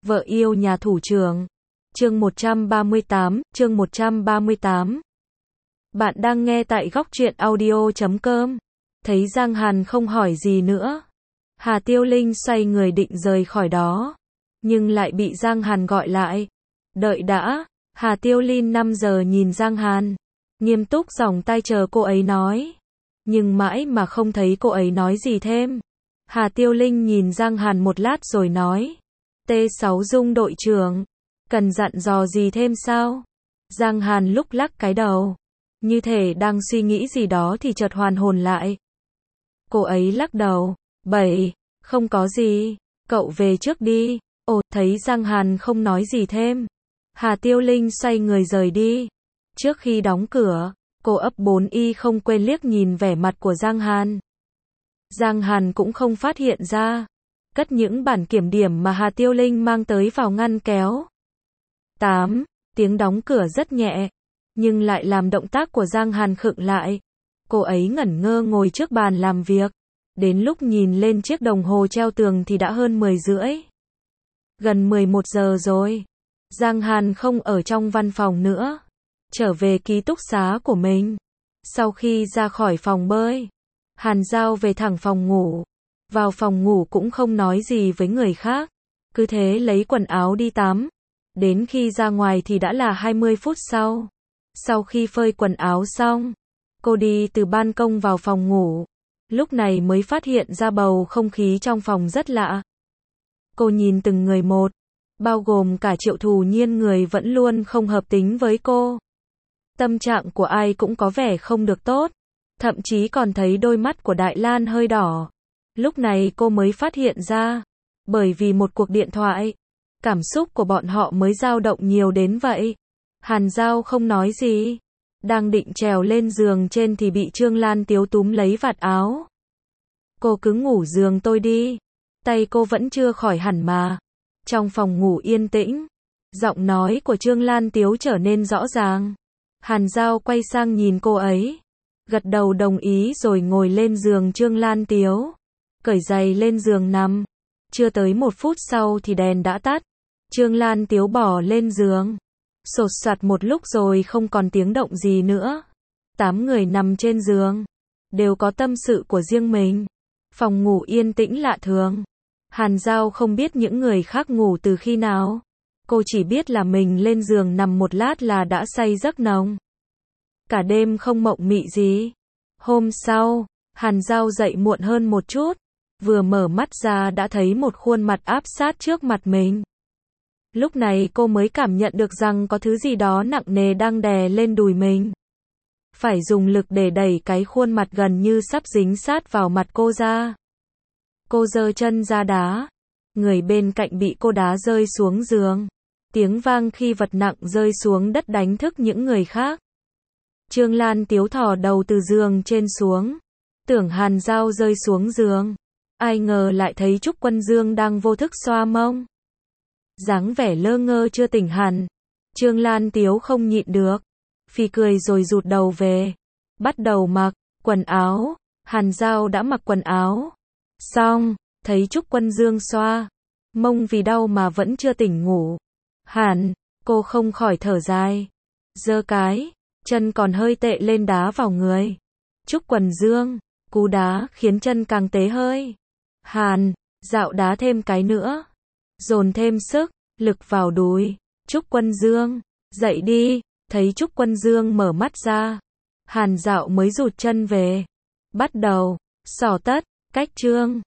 Vợ yêu nhà thủ trưởng. Chương 138. Bạn đang nghe tại góc truyện audio.com. Thấy Giang Hàn không hỏi gì nữa, Hà Tiêu Linh xoay người định rời khỏi đó, nhưng lại bị Giang Hàn gọi lại. Đợi đã. Hà Tiêu Linh 5 giờ nhìn Giang Hàn, nghiêm túc giỏng tai chờ cô ấy nói. Nhưng mãi mà không thấy cô ấy nói gì thêm. Hà Tiêu Linh nhìn Giang Hàn một lát rồi nói. T6 Dung đội trưởng, cần dặn dò gì thêm sao? Giang Hàn lúc lắc cái đầu, như thể đang suy nghĩ gì đó thì chợt hoàn hồn lại. Cô ấy lắc đầu. Không có gì, cậu về trước đi. Ồ, thấy Giang Hàn không nói gì thêm, Hà Tiêu Linh xoay người rời đi. Trước khi đóng cửa, cô ấp 4y không quên liếc nhìn vẻ mặt của Giang Hàn. Giang Hàn cũng không phát hiện ra, cất những bản kiểm điểm mà Hà Tiêu Linh mang tới vào ngăn kéo. 8. Tiếng đóng cửa rất nhẹ, nhưng lại làm động tác của Giang Hàn khựng lại. Cô ấy ngẩn ngơ ngồi trước bàn làm việc. Đến lúc nhìn lên chiếc đồng hồ treo tường thì đã hơn 10 rưỡi. Gần 11 giờ rồi. Giang Hàn không ở trong văn phòng nữa, trở về ký túc xá của mình. Sau khi ra khỏi phòng bơi, Hàn Giao về thẳng phòng ngủ. Vào phòng ngủ cũng không nói gì với người khác, cứ thế lấy quần áo đi tắm. Đến khi ra ngoài thì đã là 20 phút sau. Sau khi phơi quần áo xong, cô đi từ ban công vào phòng ngủ. Lúc này mới phát hiện ra bầu không khí trong phòng rất lạ. Cô nhìn từng người một, bao gồm cả Triệu Thù Nhiên, người vẫn luôn không hợp tính với cô. Tâm trạng của ai cũng có vẻ không được tốt, thậm chí còn thấy đôi mắt của Đại Lan hơi đỏ. Lúc này cô mới phát hiện ra, bởi vì một cuộc điện thoại, cảm xúc của bọn họ mới dao động nhiều đến vậy. Hàn Giao không nói gì, đang định trèo lên giường trên thì bị Trương Lan Tiếu túm lấy vạt áo. Cô cứ ngủ giường tôi đi, tay cô vẫn chưa khỏi hẳn mà. Trong phòng ngủ yên tĩnh, giọng nói của Trương Lan Tiếu trở nên rõ ràng. Hàn Giao quay sang nhìn cô ấy, gật đầu đồng ý rồi ngồi lên giường Trương Lan Tiếu, cởi giày lên giường nằm. Chưa tới 1 phút sau thì đèn đã tắt. Trương Lan Tiếu bỏ lên giường, sột soạt một lúc rồi không còn tiếng động gì nữa. 8 người nằm trên giường, đều có tâm sự của riêng mình. Phòng ngủ yên tĩnh lạ thường. Hàn Giao không biết những người khác ngủ từ khi nào. Cô chỉ biết là mình lên giường nằm một lát là đã say giấc nồng. Cả đêm không mộng mị gì. Hôm sau, Hàn Giao dậy muộn hơn một chút. Vừa mở mắt ra đã thấy một khuôn mặt áp sát trước mặt mình. Lúc này cô mới cảm nhận được rằng có thứ gì đó nặng nề đang đè lên đùi mình. Phải dùng lực để đẩy cái khuôn mặt gần như sắp dính sát vào mặt cô ra. Cô giơ chân ra đá. Người bên cạnh bị cô đá rơi xuống giường. Tiếng vang khi vật nặng rơi xuống đất đánh thức những người khác. Trương Lan Tiếu thò đầu từ giường trên xuống, tưởng Hàn Giao rơi xuống giường. Ai ngờ lại thấy Trúc Quân Dương đang vô thức xoa mông. Dáng vẻ lơ ngơ chưa tỉnh hẳn. Trương Lan Tiếu không nhịn được, phì cười rồi rụt đầu về, bắt đầu mặc quần áo. Hàn Giao đã mặc quần áo xong, thấy Trúc Quân Dương xoa mông vì đau mà vẫn chưa tỉnh ngủ. Cô không khỏi thở dài, giơ cái chân còn hơi tệ lên đá vào người Trúc Quân Dương. Cú đá khiến chân càng tế hơi. Dạo đá thêm cái nữa, dồn thêm sức lực vào đùi Trúc Quân Dương. Dậy đi. Thấy Trúc Quân Dương mở mắt ra, Hàn Dạo mới rụt chân về, bắt đầu xỏ tất, cách chương.